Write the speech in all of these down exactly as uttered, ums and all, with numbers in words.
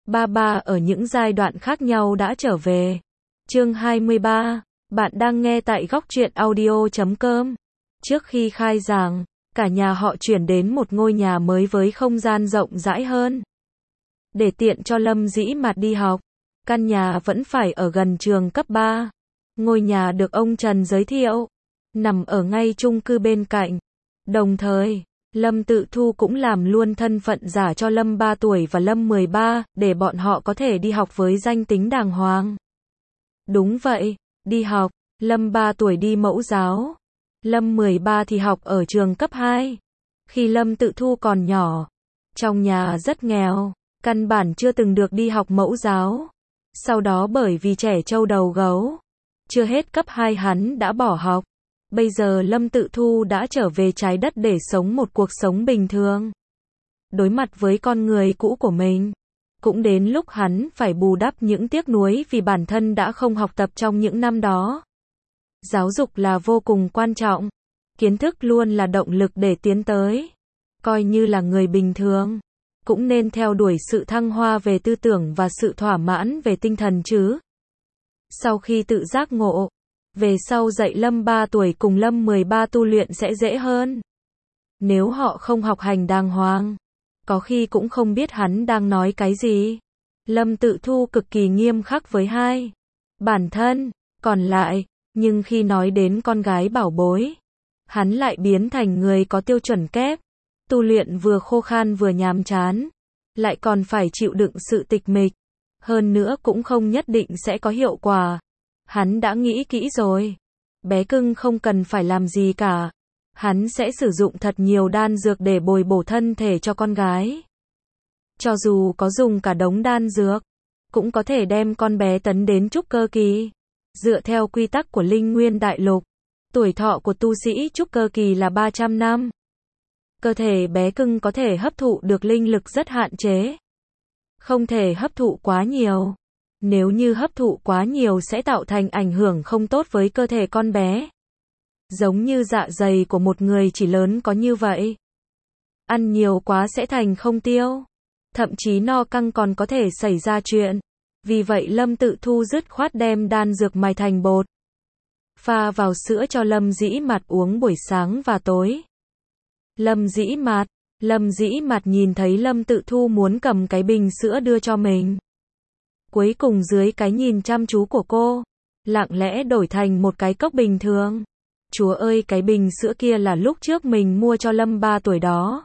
Ba ba ở những giai đoạn khác nhau đã trở về. Chương hai mươi ba. Bạn đang nghe tại góc truyện audio chấm com. Trước khi khai giảng, cả nhà họ chuyển đến một ngôi nhà mới với không gian rộng rãi hơn. Để tiện cho Lâm Dĩ Mạt đi học, căn nhà vẫn phải ở gần trường cấp ba. Ngôi nhà được ông Trần giới thiệu, nằm ở ngay chung cư bên cạnh. Đồng thời, Lâm Tự Thu cũng làm luôn thân phận giả cho Lâm ba tuổi và Lâm mười ba, để bọn họ có thể đi học với danh tính đàng hoàng. Đúng vậy, đi học, Lâm ba tuổi đi mẫu giáo, Lâm mười ba thì học ở trường cấp hai. Khi Lâm Tự Thu còn nhỏ, trong nhà rất nghèo, căn bản chưa từng được đi học mẫu giáo. Sau đó bởi vì trẻ trâu đầu gấu, chưa hết cấp hai hắn đã bỏ học. Bây giờ Lâm Tự Thu đã trở về trái đất để sống một cuộc sống bình thường. Đối mặt với con người cũ của mình, cũng đến lúc hắn phải bù đắp những tiếc nuối vì bản thân đã không học tập trong những năm đó. Giáo dục là vô cùng quan trọng, kiến thức luôn là động lực để tiến tới. Coi như là người bình thường, cũng nên theo đuổi sự thăng hoa về tư tưởng và sự thỏa mãn về tinh thần chứ. Sau khi tự giác ngộ, về sau dạy Lâm ba tuổi cùng Lâm mười ba tu luyện sẽ dễ hơn. Nếu họ không học hành đàng hoàng, có khi cũng không biết hắn đang nói cái gì. Lâm Tự Thu cực kỳ nghiêm khắc với hai bản thân, còn lại, nhưng khi nói đến con gái bảo bối, hắn lại biến thành người có tiêu chuẩn kép. Tu luyện vừa khô khan vừa nhàm chán, lại còn phải chịu đựng sự tịch mịch, hơn nữa cũng không nhất định sẽ có hiệu quả. Hắn đã nghĩ kỹ rồi. Bé cưng không cần phải làm gì cả. Hắn sẽ sử dụng thật nhiều đan dược để bồi bổ thân thể cho con gái. Cho dù có dùng cả đống đan dược, cũng có thể đem con bé tấn đến trúc cơ kỳ. Dựa theo quy tắc của Linh Nguyên Đại Lục, tuổi thọ của tu sĩ trúc cơ kỳ là ba trăm năm. Cơ thể bé cưng có thể hấp thụ được linh lực rất hạn chế. Không thể hấp thụ quá nhiều. Nếu như hấp thụ quá nhiều sẽ tạo thành ảnh hưởng không tốt với cơ thể con bé. Giống như dạ dày của một người chỉ lớn có như vậy. Ăn nhiều quá sẽ thành không tiêu. Thậm chí no căng còn có thể xảy ra chuyện. Vì vậy Lâm Tự Thu dứt khoát đem đan dược mài thành bột, pha vào sữa cho Lâm Dĩ Mạt uống buổi sáng và tối. Lâm Dĩ Mạt, Lâm Dĩ Mạt nhìn thấy Lâm Tự Thu muốn cầm cái bình sữa đưa cho mình. Cuối cùng dưới cái nhìn chăm chú của cô, lặng lẽ đổi thành một cái cốc bình thường. Chúa ơi, cái bình sữa kia là lúc trước mình mua cho Lâm ba tuổi đó.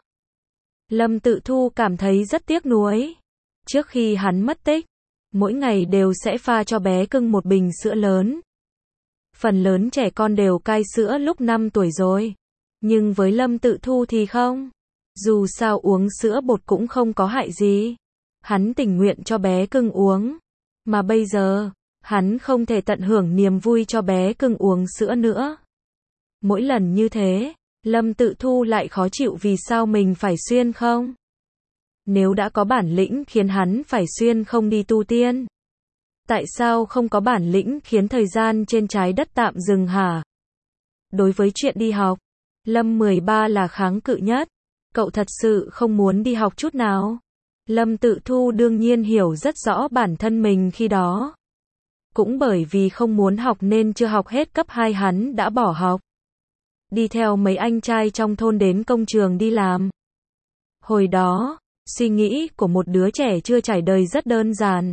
Lâm Tự Thu cảm thấy rất tiếc nuối. Trước khi hắn mất tích, mỗi ngày đều sẽ pha cho bé cưng một bình sữa lớn. Phần lớn trẻ con đều cai sữa lúc năm tuổi rồi. Nhưng với Lâm Tự Thu thì không. Dù sao uống sữa bột cũng không có hại gì. Hắn tình nguyện cho bé cưng uống. Mà bây giờ, hắn không thể tận hưởng niềm vui cho bé cưng uống sữa nữa. Mỗi lần như thế, Lâm Tự Thu lại khó chịu vì sao mình phải xuyên không? Nếu đã có bản lĩnh khiến hắn phải xuyên không đi tu tiên, tại sao không có bản lĩnh khiến thời gian trên trái đất tạm dừng hả? Đối với chuyện đi học, Lâm mười ba là kháng cự nhất. Cậu thật sự không muốn đi học chút nào. Lâm Tự Thu đương nhiên hiểu rất rõ bản thân mình khi đó. Cũng bởi vì không muốn học nên chưa học hết cấp hai hắn đã bỏ học. Đi theo mấy anh trai trong thôn đến công trường đi làm. Hồi đó, suy nghĩ của một đứa trẻ chưa trải đời rất đơn giản.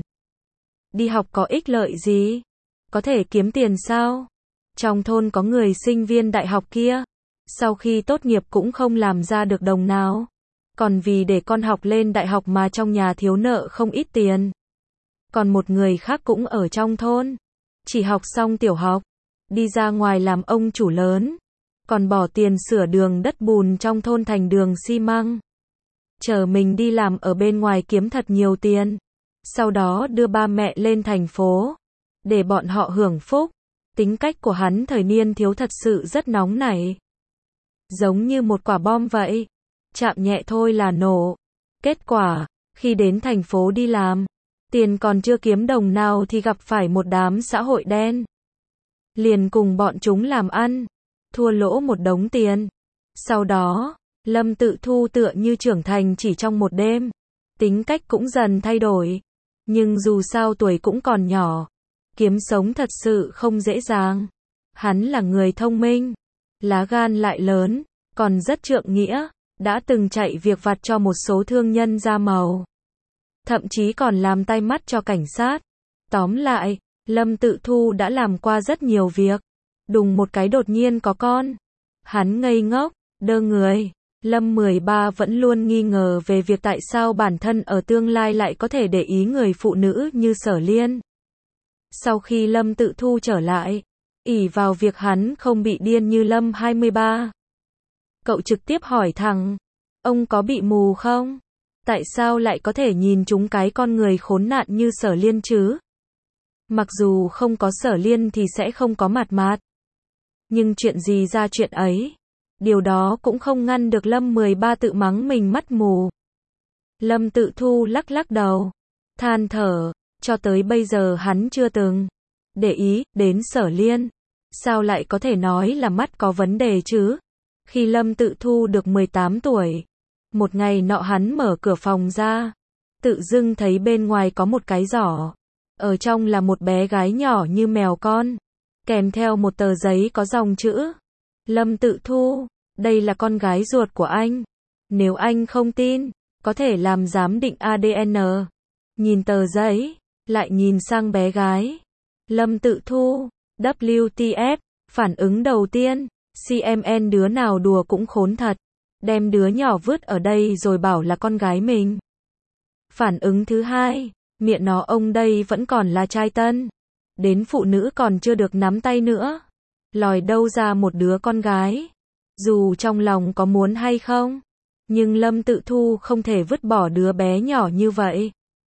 Đi học có ích lợi gì? Có thể kiếm tiền sao? Trong thôn có người sinh viên đại học kia, sau khi tốt nghiệp cũng không làm ra được đồng nào. Còn vì để con học lên đại học mà trong nhà thiếu nợ không ít tiền. Còn một người khác cũng ở trong thôn, chỉ học xong tiểu học, đi ra ngoài làm ông chủ lớn, còn bỏ tiền sửa đường đất bùn trong thôn thành đường xi măng. Chờ mình đi làm ở bên ngoài kiếm thật nhiều tiền, sau đó đưa ba mẹ lên thành phố, để bọn họ hưởng phúc. Tính cách của hắn thời niên thiếu thật sự rất nóng nảy. Giống như một quả bom vậy. Chạm nhẹ thôi là nổ. Kết quả, khi đến thành phố đi làm, tiền còn chưa kiếm đồng nào thì gặp phải một đám xã hội đen. Liền cùng bọn chúng làm ăn, thua lỗ một đống tiền. Sau đó, Lâm Tự Thu tựa như trưởng thành chỉ trong một đêm. Tính cách cũng dần thay đổi. Nhưng dù sao tuổi cũng còn nhỏ, kiếm sống thật sự không dễ dàng. Hắn là người thông minh, lá gan lại lớn, còn rất trượng nghĩa, đã từng chạy việc vặt cho một số thương nhân da màu. Thậm chí còn làm tai mắt cho cảnh sát. Tóm lại, Lâm Tự Thu đã làm qua rất nhiều việc. Đùng một cái đột nhiên có con. Hắn ngây ngốc, đơ người. Lâm mười ba vẫn luôn nghi ngờ về việc tại sao bản thân ở tương lai lại có thể để ý người phụ nữ như Sở Liên. Sau khi Lâm Tự Thu trở lại, ỷ vào việc hắn không bị điên như Lâm hai mươi ba. Cậu trực tiếp hỏi thẳng, ông có bị mù không? Tại sao lại có thể nhìn trúng cái con người khốn nạn như Sở Liên chứ? Mặc dù không có Sở Liên thì sẽ không có Mạt Mạt. Nhưng chuyện gì ra chuyện ấy. Điều đó cũng không ngăn được Lâm mười ba tự mắng mình mắt mù. Lâm Tự Thu lắc lắc đầu, than thở, cho tới bây giờ hắn chưa từng để ý đến Sở Liên. Sao lại có thể nói là mắt có vấn đề chứ? Khi Lâm Tự Thu được mười tám tuổi, một ngày nọ hắn mở cửa phòng ra, tự dưng thấy bên ngoài có một cái giỏ. Ở trong là một bé gái nhỏ như mèo con, kèm theo một tờ giấy có dòng chữ. Lâm Tự Thu, đây là con gái ruột của anh. Nếu anh không tin, có thể làm giám định a đê en. Nhìn tờ giấy, lại nhìn sang bé gái. Lâm Tự Thu, vê kép tê ép, phản ứng đầu tiên, xê em en đứa nào đùa cũng khốn thật. Đem đứa nhỏ vứt ở đây rồi bảo là con gái mình. Phản ứng thứ hai, miệng nó ông đây vẫn còn là trai tân. Đến phụ nữ còn chưa được nắm tay nữa. Lòi đâu ra một đứa con gái. Dù trong lòng có muốn hay không, nhưng Lâm Tự Thu không thể vứt bỏ đứa bé nhỏ như vậy.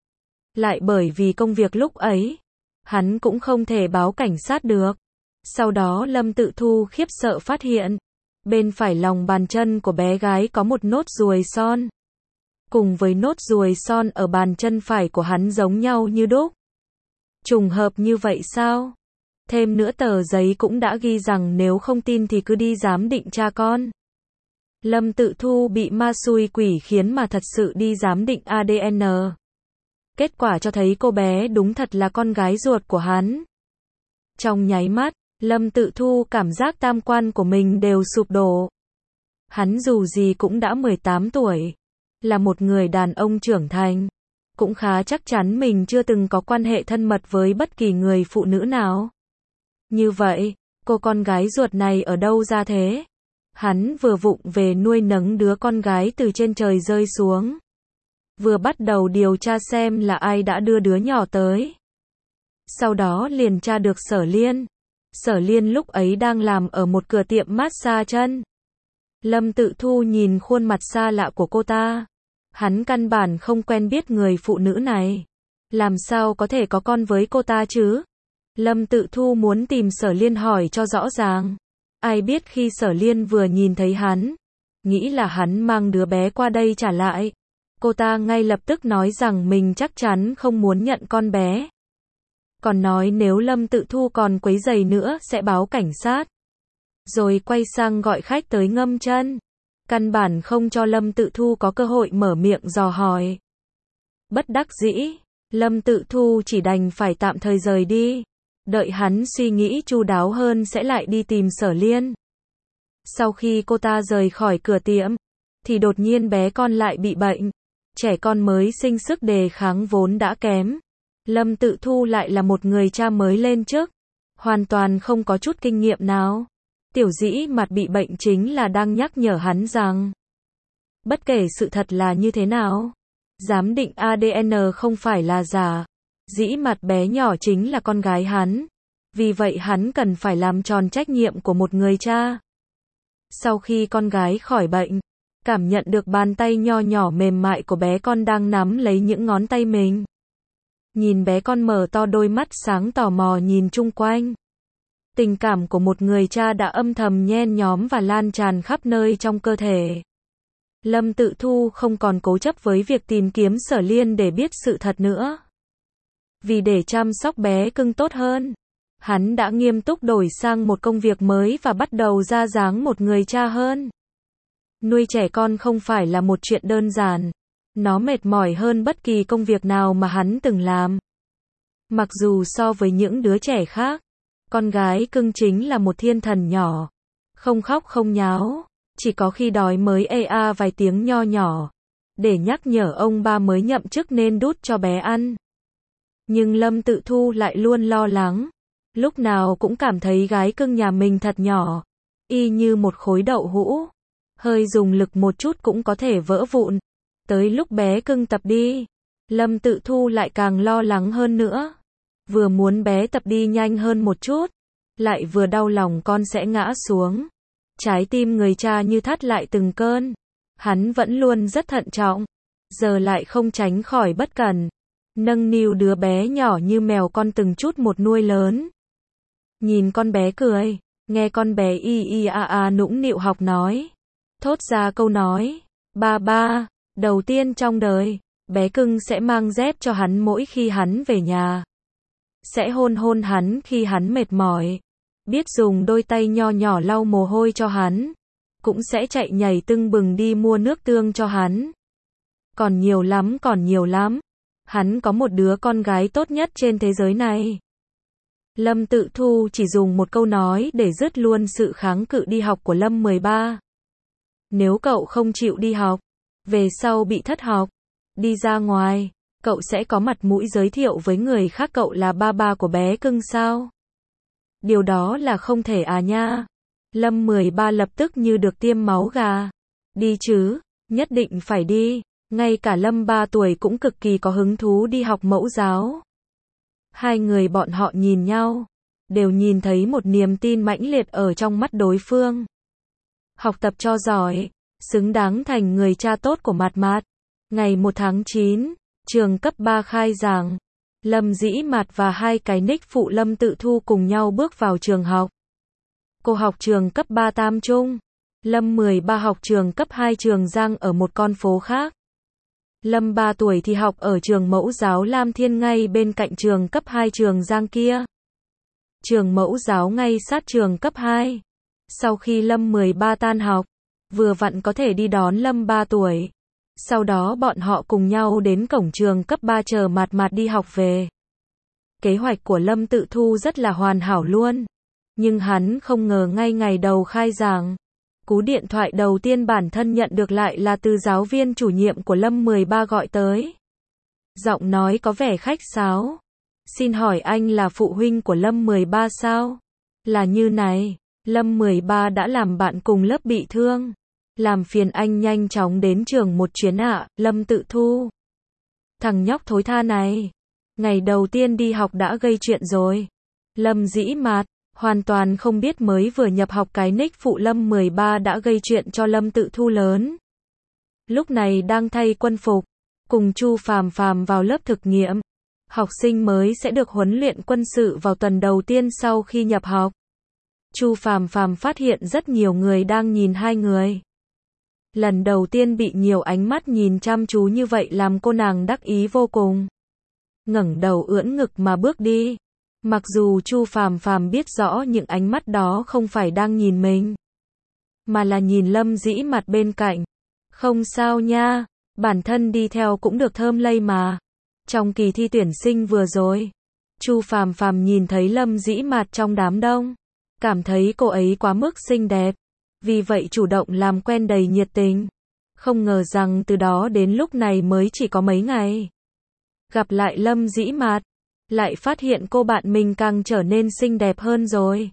Lại bởi vì công việc lúc ấy, hắn cũng không thể báo cảnh sát được. Sau đó Lâm Tự Thu khiếp sợ phát hiện, bên phải lòng bàn chân của bé gái có một nốt ruồi son. Cùng với nốt ruồi son ở bàn chân phải của hắn giống nhau như đúc. Trùng hợp như vậy sao? Thêm nữa tờ giấy cũng đã ghi rằng nếu không tin thì cứ đi giám định cha con. Lâm Tự Thu bị ma xui quỷ khiến mà thật sự đi giám định a đê en. Kết quả cho thấy cô bé đúng thật là con gái ruột của hắn. Trong nháy mắt, Lâm Tự Thu cảm giác tam quan của mình đều sụp đổ. Hắn dù gì cũng đã mười tám tuổi, là một người đàn ông trưởng thành, cũng khá chắc chắn mình chưa từng có quan hệ thân mật với bất kỳ người phụ nữ nào. Như vậy, cô con gái ruột này ở đâu ra thế? Hắn vừa vụng về nuôi nấng đứa con gái từ trên trời rơi xuống. Vừa bắt đầu điều tra xem là ai đã đưa đứa nhỏ tới. Sau đó liền tra được Sở Liên. Sở Liên lúc ấy đang làm ở một cửa tiệm massage chân. Lâm Tự Thu nhìn khuôn mặt xa lạ của cô ta. Hắn căn bản không quen biết người phụ nữ này. Làm sao có thể có con với cô ta chứ? Lâm Tự Thu muốn tìm Sở Liên hỏi cho rõ ràng. Ai biết khi Sở Liên vừa nhìn thấy hắn, nghĩ là hắn mang đứa bé qua đây trả lại. Cô ta ngay lập tức nói rằng mình chắc chắn không muốn nhận con bé. Còn nói nếu Lâm Tự Thu còn quấy rầy nữa sẽ báo cảnh sát. Rồi quay sang gọi khách tới ngâm chân. Căn bản không cho Lâm Tự Thu có cơ hội mở miệng dò hỏi. Bất đắc dĩ, Lâm Tự Thu chỉ đành phải tạm thời rời đi. Đợi hắn suy nghĩ chu đáo hơn sẽ lại đi tìm Sở Liên. Sau khi cô ta rời khỏi cửa tiệm, thì đột nhiên bé con lại bị bệnh. Trẻ con mới sinh sức đề kháng vốn đã kém. Lâm Tự Thu lại là một người cha mới lên chức, hoàn toàn không có chút kinh nghiệm nào. Tiểu Dĩ Mặt bị bệnh chính là đang nhắc nhở hắn rằng, bất kể sự thật là như thế nào, giám định a đê en không phải là giả. Dĩ Mặt bé nhỏ chính là con gái hắn. Vì vậy hắn cần phải làm tròn trách nhiệm của một người cha. Sau khi con gái khỏi bệnh, cảm nhận được bàn tay nho nhỏ mềm mại của bé con đang nắm lấy những ngón tay mình. Nhìn bé con mở to đôi mắt sáng tò mò nhìn chung quanh. Tình cảm của một người cha đã âm thầm nhen nhóm và lan tràn khắp nơi trong cơ thể. Lâm Tự Thu không còn cố chấp với việc tìm kiếm Sở Liên để biết sự thật nữa. Vì để chăm sóc bé cưng tốt hơn, hắn đã nghiêm túc đổi sang một công việc mới và bắt đầu ra dáng một người cha hơn. Nuôi trẻ con không phải là một chuyện đơn giản. Nó mệt mỏi hơn bất kỳ công việc nào mà hắn từng làm. Mặc dù so với những đứa trẻ khác, con gái cưng chính là một thiên thần nhỏ. Không khóc không nháo, chỉ có khi đói mới ê a vài tiếng nho nhỏ, để nhắc nhở ông ba mới nhậm chức nên đút cho bé ăn. Nhưng Lâm Tự Thu lại luôn lo lắng, lúc nào cũng cảm thấy gái cưng nhà mình thật nhỏ, y như một khối đậu hũ, hơi dùng lực một chút cũng có thể vỡ vụn. Tới lúc bé cưng tập đi, Lâm Tự Thu lại càng lo lắng hơn nữa. Vừa muốn bé tập đi nhanh hơn một chút, lại vừa đau lòng con sẽ ngã xuống. Trái tim người cha như thắt lại từng cơn. Hắn vẫn luôn rất thận trọng, giờ lại không tránh khỏi bất cẩn, nâng niu đứa bé nhỏ như mèo con từng chút một nuôi lớn. Nhìn con bé cười, nghe con bé y y a a nũng nịu học nói, thốt ra câu nói, ba ba, đầu tiên trong đời, bé cưng sẽ mang dép cho hắn mỗi khi hắn về nhà. Sẽ hôn hôn hắn khi hắn mệt mỏi, biết dùng đôi tay nho nhỏ lau mồ hôi cho hắn, cũng sẽ chạy nhảy tưng bừng đi mua nước tương cho hắn. Còn nhiều lắm, còn nhiều lắm. Hắn có một đứa con gái tốt nhất trên thế giới này. Lâm Tự Thu chỉ dùng một câu nói để dứt luôn sự kháng cự đi học của Lâm mười ba. Nếu cậu không chịu đi học, về sau bị thất học, đi ra ngoài, cậu sẽ có mặt mũi giới thiệu với người khác cậu là ba ba của bé cưng sao? Điều đó là không thể à nha. Lâm mười ba lập tức như được tiêm máu gà. Đi chứ, nhất định phải đi. Ngay cả Lâm ba tuổi cũng cực kỳ có hứng thú đi học mẫu giáo. Hai người bọn họ nhìn nhau, đều nhìn thấy một niềm tin mãnh liệt ở trong mắt đối phương. Học tập cho giỏi, xứng đáng thành người cha tốt của Mạt Mạt. Ngày một tháng chín, trường cấp ba khai giảng. Lâm Dĩ Mạt và hai cái nick phụ Lâm Tự Thu cùng nhau bước vào trường học. Cô học trường cấp ba Tam Trung. Lâm mười ba học trường cấp hai Trường Giang ở một con phố khác. Lâm ba tuổi thì học ở trường mẫu giáo Lam Thiên ngay bên cạnh trường cấp hai Trường Giang kia. Trường mẫu giáo ngay sát trường cấp hai. Sau khi Lâm mười ba tan học, vừa vặn có thể đi đón Lâm ba tuổi. Sau đó bọn họ cùng nhau đến cổng trường cấp ba chờ Mạt Mạt đi học về. Kế hoạch của Lâm Tự Thu rất là hoàn hảo luôn. Nhưng hắn không ngờ ngay ngày đầu khai giảng, cú điện thoại đầu tiên bản thân nhận được lại là từ giáo viên chủ nhiệm của Lâm mười ba gọi tới. Giọng nói có vẻ khách sáo. Xin hỏi anh là phụ huynh của Lâm mười ba sao? Là như này, Lâm mười ba đã làm bạn cùng lớp bị thương. Làm phiền anh nhanh chóng đến trường một chuyến ạ, à, Lâm Tự Thu. Thằng nhóc thối tha này, ngày đầu tiên đi học đã gây chuyện rồi. Lâm Dĩ Mạt, hoàn toàn không biết mới vừa nhập học cái nick phụ Lâm mười ba đã gây chuyện cho Lâm Tự Thu lớn. Lúc này đang thay quân phục, cùng Chu Phàm Phàm vào lớp thực nghiệm. Học sinh mới sẽ được huấn luyện quân sự vào tuần đầu tiên sau khi nhập học. Chu Phàm Phàm phát hiện rất nhiều người đang nhìn hai người. Lần đầu tiên bị nhiều ánh mắt nhìn chăm chú như vậy làm cô nàng đắc ý vô cùng. Ngẩng đầu ưỡn ngực mà bước đi. Mặc dù Chu Phàm Phàm biết rõ những ánh mắt đó không phải đang nhìn mình, mà là nhìn Lâm Dĩ Mạt bên cạnh. Không sao nha, bản thân đi theo cũng được thơm lây mà. Trong kỳ thi tuyển sinh vừa rồi, Chu Phàm Phàm nhìn thấy Lâm Dĩ Mạt trong đám đông, cảm thấy cô ấy quá mức xinh đẹp, vì vậy chủ động làm quen đầy nhiệt tình. Không ngờ rằng từ đó đến lúc này mới chỉ có mấy ngày. Gặp lại Lâm Dĩ Mạt, lại phát hiện cô bạn mình càng trở nên xinh đẹp hơn rồi.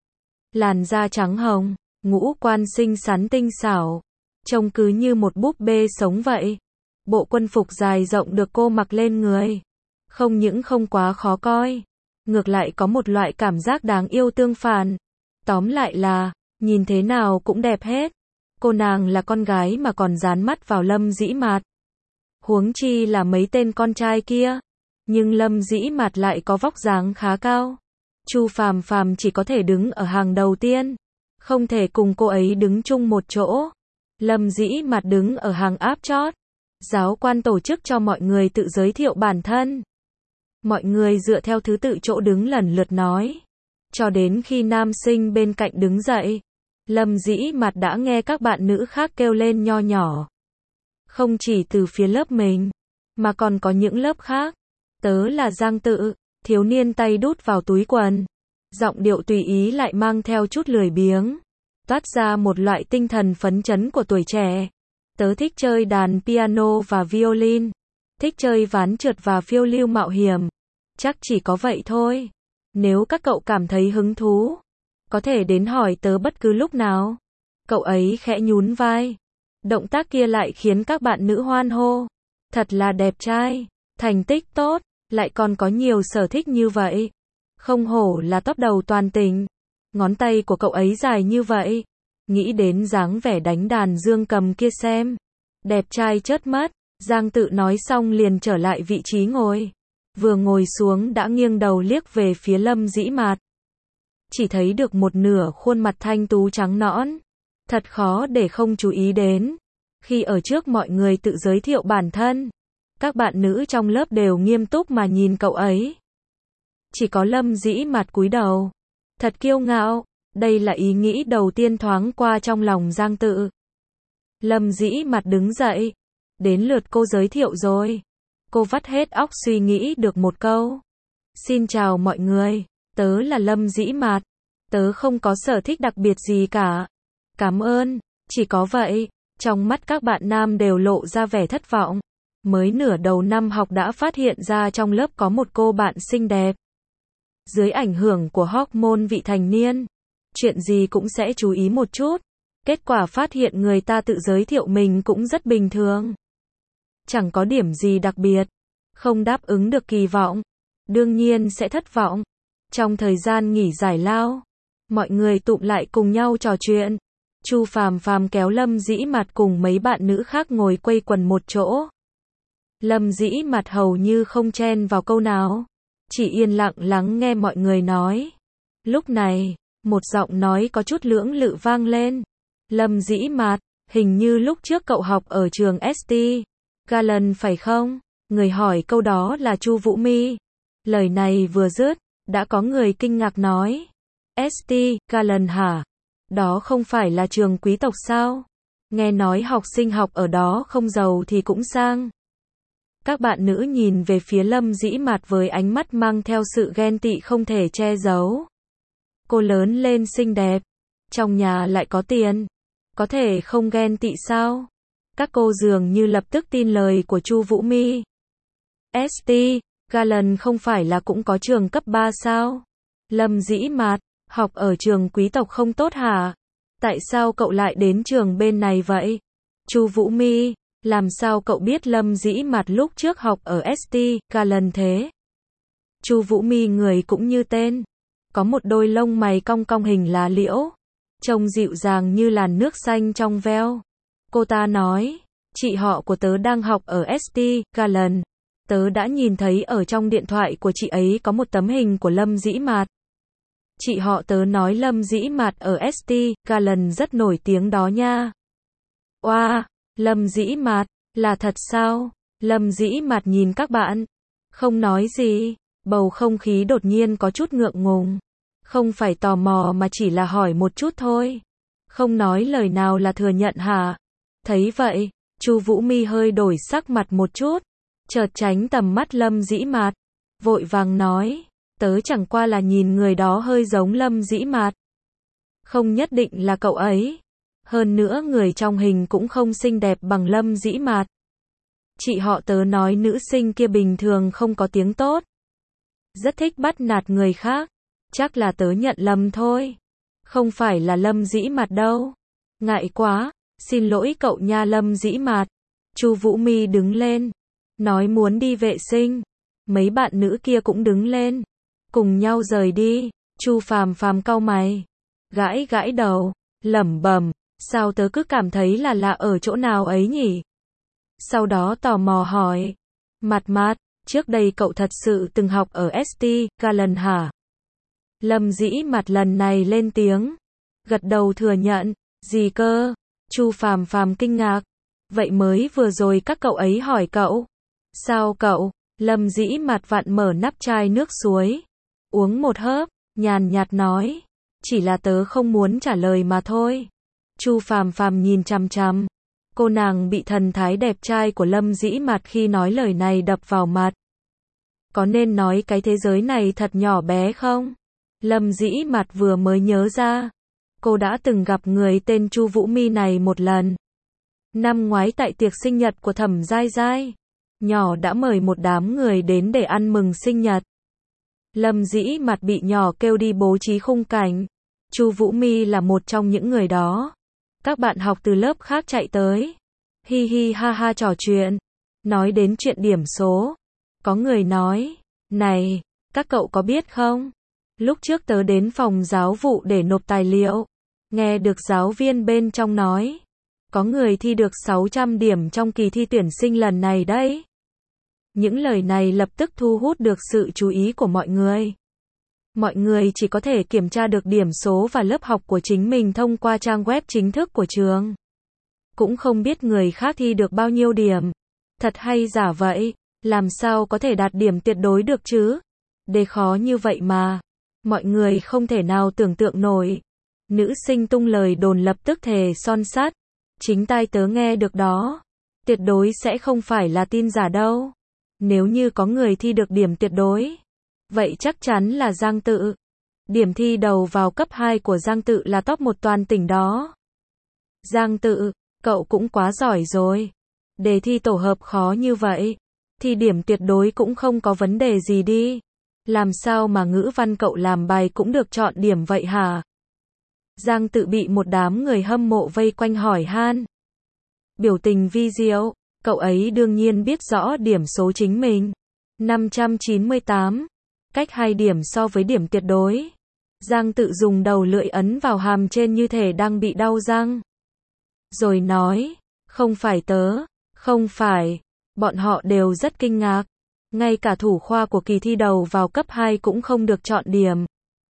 Làn da trắng hồng, ngũ quan xinh xắn tinh xảo, trông cứ như một búp bê sống vậy. Bộ quân phục dài rộng được cô mặc lên người, không những không quá khó coi, ngược lại có một loại cảm giác đáng yêu tương phản. Tóm lại là, nhìn thế nào cũng đẹp hết. Cô nàng là con gái mà còn dán mắt vào Lâm Dĩ Mạt. Huống chi là mấy tên con trai kia. Nhưng Lâm Dĩ Mạt lại có vóc dáng khá cao. Chu Phàm Phàm chỉ có thể đứng ở hàng đầu tiên, không thể cùng cô ấy đứng chung một chỗ. Lâm Dĩ Mạt đứng ở hàng áp chót. Giáo quan tổ chức cho mọi người tự giới thiệu bản thân. Mọi người dựa theo thứ tự chỗ đứng lần lượt nói, cho đến khi nam sinh bên cạnh đứng dậy, Lâm Dĩ Mạt đã nghe các bạn nữ khác kêu lên nho nhỏ. Không chỉ từ phía lớp mình, mà còn có những lớp khác. Tớ là Giang Tự, thiếu niên tay đút vào túi quần. Giọng điệu tùy ý lại mang theo chút lười biếng. Toát ra một loại tinh thần phấn chấn của tuổi trẻ. Tớ thích chơi đàn piano và violin. Thích chơi ván trượt và phiêu lưu mạo hiểm. Chắc chỉ có vậy thôi. Nếu các cậu cảm thấy hứng thú, có thể đến hỏi tớ bất cứ lúc nào. Cậu ấy khẽ nhún vai. Động tác kia lại khiến các bạn nữ hoan hô. Thật là đẹp trai, thành tích tốt, lại còn có nhiều sở thích như vậy. Không hổ là top đầu toàn tỉnh. Ngón tay của cậu ấy dài như vậy. Nghĩ đến dáng vẻ đánh đàn dương cầm kia xem. Đẹp trai chớt mắt. Giang Tự nói xong liền trở lại vị trí ngồi. Vừa ngồi xuống đã nghiêng đầu liếc về phía Lâm Dĩ Mạt. Chỉ thấy được một nửa khuôn mặt thanh tú trắng nõn. Thật khó để không chú ý đến. Khi ở trước mọi người tự giới thiệu bản thân, các bạn nữ trong lớp đều nghiêm túc mà nhìn cậu ấy. Chỉ có Lâm Dĩ Mạt cúi đầu. Thật kiêu ngạo, đây là ý nghĩ đầu tiên thoáng qua trong lòng Giang Tự. Lâm Dĩ Mạt đứng dậy. Đến lượt cô giới thiệu rồi. Cô vắt hết óc suy nghĩ được một câu. Xin chào mọi người, tớ là Lâm Dĩ Mạt. Tớ không có sở thích đặc biệt gì cả. Cảm ơn, chỉ có vậy. Trong mắt các bạn nam đều lộ ra vẻ thất vọng. Mới nửa đầu năm học đã phát hiện ra trong lớp có một cô bạn xinh đẹp. Dưới ảnh hưởng của hormone vị thành niên, chuyện gì cũng sẽ chú ý một chút. Kết quả phát hiện người ta tự giới thiệu mình cũng rất bình thường. Chẳng có điểm gì đặc biệt. Không đáp ứng được kỳ vọng. Đương nhiên sẽ thất vọng. Trong thời gian nghỉ giải lao, mọi người tụm lại cùng nhau trò chuyện. Chu Phàm Phàm kéo Lâm Dĩ Mạt cùng mấy bạn nữ khác ngồi quây quần một chỗ. Lâm Dĩ Mạt hầu như không chen vào câu nào, chỉ yên lặng lắng nghe mọi người nói. Lúc này, một giọng nói có chút lưỡng lự vang lên. Lâm Dĩ Mạt, hình như lúc trước cậu học ở trường ét tê Garland phải không? Người hỏi câu đó là Chu Vũ Mi. Lời này vừa dứt, đã có người kinh ngạc nói. ét tê Garland hả? Đó không phải là trường quý tộc sao? Nghe nói học sinh học ở đó không giàu thì cũng sang. Các bạn nữ nhìn về phía Lâm Dĩ Mạt với ánh mắt mang theo sự ghen tị không thể che giấu. Cô lớn lên xinh đẹp, trong nhà lại có tiền, có thể không ghen tị sao? Các cô dường như lập tức tin lời của Chu Vũ Mi. ét tê Garland không phải là cũng có trường cấp ba sao? Lâm Dĩ Mạt, học ở trường quý tộc không tốt hả? Tại sao cậu lại đến trường bên này vậy? Chu Vũ Mi, làm sao cậu biết Lâm Dĩ Mạt lúc trước học ở ét tê Garland thế? Chu Vũ Mi người cũng như tên, có một đôi lông mày cong cong hình lá liễu, trông dịu dàng như làn nước xanh trong veo. Cô ta nói, chị họ của tớ đang học ở ét tê Garland. Tớ đã nhìn thấy ở trong điện thoại của chị ấy có một tấm hình của Lâm Dĩ Mạt. Chị họ tớ nói Lâm Dĩ Mạt ở ét tê Garland rất nổi tiếng đó nha. Oa, wow, Lâm Dĩ Mạt, là thật sao? Lâm Dĩ Mạt nhìn các bạn, không nói gì, bầu không khí đột nhiên có chút ngượng ngùng. Không phải tò mò mà chỉ là hỏi một chút thôi. Không nói lời nào là thừa nhận hả? Thấy vậy, Chu Vũ Mi hơi đổi sắc mặt một chút, chợt tránh tầm mắt Lâm Dĩ Mạt, vội vàng nói, tớ chẳng qua là nhìn người đó hơi giống Lâm Dĩ Mạt. Không nhất định là cậu ấy. Hơn nữa người trong hình cũng không xinh đẹp bằng Lâm Dĩ Mạt. Chị họ tớ nói nữ sinh kia bình thường không có tiếng tốt. Rất thích bắt nạt người khác. Chắc là tớ nhận lầm thôi. Không phải là Lâm Dĩ Mạt đâu. Ngại quá, xin lỗi cậu nha Lâm Dĩ Mạt. Chu Vũ Mi đứng lên, nói muốn đi vệ sinh. Mấy bạn nữ kia cũng đứng lên, cùng nhau rời đi. Chu Phàm Phàm cau mày, gãi gãi đầu, lẩm bẩm, sao tớ cứ cảm thấy là lạ ở chỗ nào ấy nhỉ? Sau đó tò mò hỏi, Mạt Mạt, trước đây cậu thật sự từng học ở ét tê Garland hả? Lâm Dĩ Mạt lần này lên tiếng, gật đầu thừa nhận. Gì cơ? Chu Phàm Phàm kinh ngạc. Vậy mới vừa rồi các cậu ấy hỏi cậu. Sao cậu? Lâm Dĩ Mạt vặn mở nắp chai nước suối, uống một hớp, nhàn nhạt nói, chỉ là tớ không muốn trả lời mà thôi. Chu Phàm Phàm nhìn chằm chằm Cô nàng bị thần thái đẹp trai của Lâm Dĩ Mạt khi nói lời này đập vào mặt. Có nên nói cái thế giới này thật nhỏ bé không? Lâm Dĩ Mạt vừa mới nhớ ra. Cô đã từng gặp người tên Chu Vũ Mi này một lần. Năm ngoái tại tiệc sinh nhật của Thẩm Giai Giai. Nhỏ đã mời một đám người đến để ăn mừng sinh nhật. Lâm Dĩ Mạt bị nhỏ kêu đi bố trí khung cảnh. Chu Vũ Mi là một trong những người đó. Các bạn học từ lớp khác chạy tới. Hi hi ha ha trò chuyện. Nói đến chuyện điểm số. Có người nói, này, các cậu có biết không? Lúc trước tớ đến phòng giáo vụ để nộp tài liệu. Nghe được giáo viên bên trong nói. Có người thi được sáu trăm điểm trong kỳ thi tuyển sinh lần này đấy. Những lời này lập tức thu hút được sự chú ý của mọi người. Mọi người chỉ có thể kiểm tra được điểm số và lớp học của chính mình thông qua trang web chính thức của trường. Cũng không biết người khác thi được bao nhiêu điểm. Thật hay giả vậy, làm sao có thể đạt điểm tuyệt đối được chứ? Đề khó như vậy mà. Mọi người không thể nào tưởng tượng nổi. Nữ sinh tung lời đồn lập tức thề son sắt. Chính tai tớ nghe được đó. Tuyệt đối sẽ không phải là tin giả đâu. Nếu như có người thi được điểm tuyệt đối, vậy chắc chắn là Giang Tự. Điểm thi đầu vào cấp hai của Giang Tự là top một toàn tỉnh đó. Giang Tự, cậu cũng quá giỏi rồi. Đề thi tổ hợp khó như vậy, thì điểm tuyệt đối cũng không có vấn đề gì đi. Làm sao mà ngữ văn cậu làm bài cũng được chọn điểm vậy hả? Giang Tự bị một đám người hâm mộ vây quanh hỏi han. Biểu tình vi diệu, cậu ấy đương nhiên biết rõ điểm số chính mình. năm trăm chín mươi tám, cách hai điểm so với điểm tuyệt đối. Giang Tự dùng đầu lưỡi ấn vào hàm trên như thể đang bị đau răng. Rồi nói, không phải tớ, không phải. Bọn họ đều rất kinh ngạc. Ngay cả thủ khoa của kỳ thi đầu vào cấp hai cũng không được chọn điểm.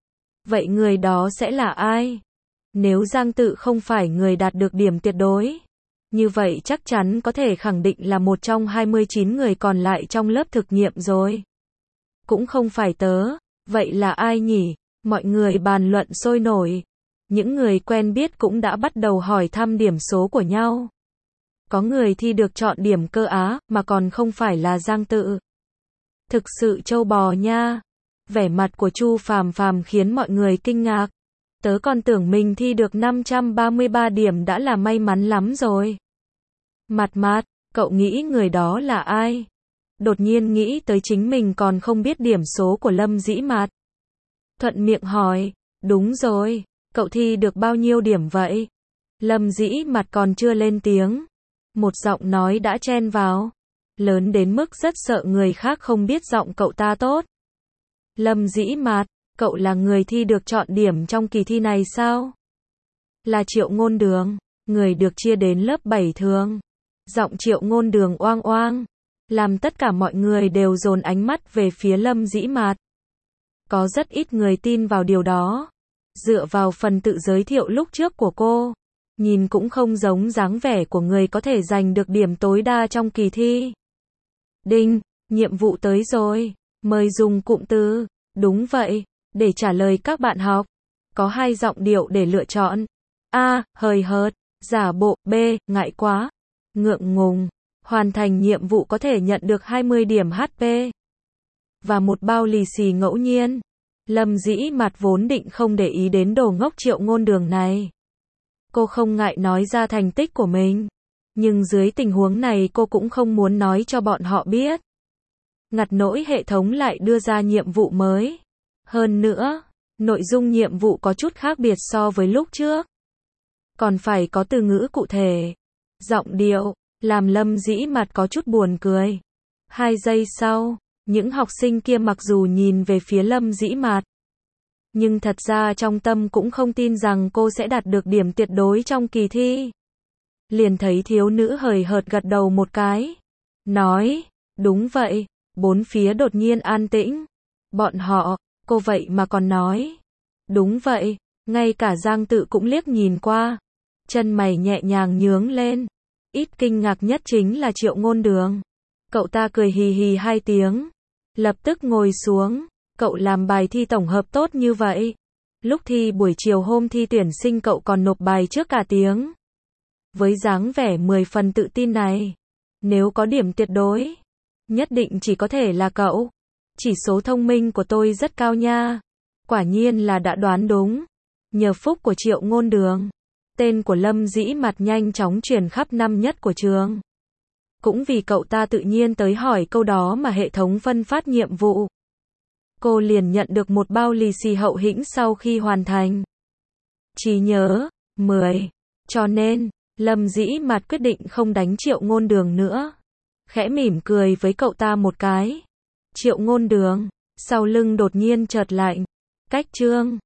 Vậy người đó sẽ là ai? Nếu Giang Tự không phải người đạt được điểm tuyệt đối, như vậy chắc chắn có thể khẳng định là một trong hai mươi chín người còn lại trong lớp thực nghiệm rồi. Cũng không phải tớ, vậy là ai nhỉ? Mọi người bàn luận sôi nổi. Những người quen biết cũng đã bắt đầu hỏi thăm điểm số của nhau. Có người thi được chọn điểm cơ á, mà còn không phải là Giang Tự. Thực sự trâu bò nha. Vẻ mặt của Chu Phàm Phàm khiến mọi người kinh ngạc. Tớ còn tưởng mình thi được năm trăm ba mươi ba điểm đã là may mắn lắm rồi. Mạt Mạt, cậu nghĩ người đó là ai? Đột nhiên nghĩ tới chính mình còn không biết điểm số của Lâm Dĩ Mạt. Thuận miệng hỏi, đúng rồi, cậu thi được bao nhiêu điểm vậy? Lâm Dĩ Mạt còn chưa lên tiếng. Một giọng nói đã chen vào. Lớn đến mức rất sợ người khác không biết giọng cậu ta tốt. Lâm Dĩ Mạt, cậu là người thi được chọn điểm trong kỳ thi này sao? Là Triệu Ngôn Đường, người được chia đến lớp bảy thường. Giọng Triệu Ngôn Đường oang oang, làm tất cả mọi người đều dồn ánh mắt về phía Lâm Dĩ Mạt. Có rất ít người tin vào điều đó. Dựa vào phần tự giới thiệu lúc trước của cô, nhìn cũng không giống dáng vẻ của người có thể giành được điểm tối đa trong kỳ thi. Đinh, nhiệm vụ tới rồi, mời dùng cụm từ, đúng vậy, để trả lời các bạn học. Có hai giọng điệu để lựa chọn. A. Hời hợt, giả bộ. B. Ngại quá, ngượng ngùng. Hoàn thành nhiệm vụ có thể nhận được hai mươi điểm hát pê. Và một bao lì xì ngẫu nhiên. Lâm Dĩ Mạt vốn định không để ý đến đồ ngốc Triệu Ngôn Đường này. Cô không ngại nói ra thành tích của mình. Nhưng dưới tình huống này cô cũng không muốn nói cho bọn họ biết. Ngặt nỗi hệ thống lại đưa ra nhiệm vụ mới. Hơn nữa, nội dung nhiệm vụ có chút khác biệt so với lúc trước. Còn phải có từ ngữ cụ thể. Giọng điệu, làm Lâm Dĩ Mạt có chút buồn cười. Hai giây sau, những học sinh kia mặc dù nhìn về phía Lâm Dĩ Mạt, nhưng thật ra trong tâm cũng không tin rằng cô sẽ đạt được điểm tuyệt đối trong kỳ thi. Liền thấy thiếu nữ hời hợt gật đầu một cái. Nói, đúng vậy, bốn phía đột nhiên an tĩnh. Bọn họ, cô vậy mà còn nói. Đúng vậy, ngay cả Giang Tự cũng liếc nhìn qua. Chân mày nhẹ nhàng nhướng lên. Ít kinh ngạc nhất chính là Triệu Ngôn Đường. Cậu ta cười hì hì hai tiếng. Lập tức ngồi xuống. Cậu làm bài thi tổng hợp tốt như vậy. Lúc thi buổi chiều hôm thi tuyển sinh cậu còn nộp bài trước cả tiếng. với dáng vẻ mười phần tự tin này. Nếu có điểm tuyệt đối, nhất định chỉ có thể là cậu. Chỉ số thông minh của tôi rất cao nha. Quả nhiên là đã đoán đúng. Nhờ phúc của Triệu Ngôn Đường, tên của Lâm Dĩ Mặt nhanh chóng truyền khắp năm nhất của trường. Cũng vì cậu ta tự nhiên tới hỏi câu đó mà hệ thống phân phát nhiệm vụ. Cô liền nhận được một bao lì xì hậu hĩnh sau khi hoàn thành. Trí nhớ, mười. Cho nên, Lâm Dĩ Mặt quyết định không đánh Triệu Ngôn Đường nữa. Khẽ mỉm cười với cậu ta một cái. Triệu Ngôn Đường, sau lưng đột nhiên chợt lạnh. Cách chương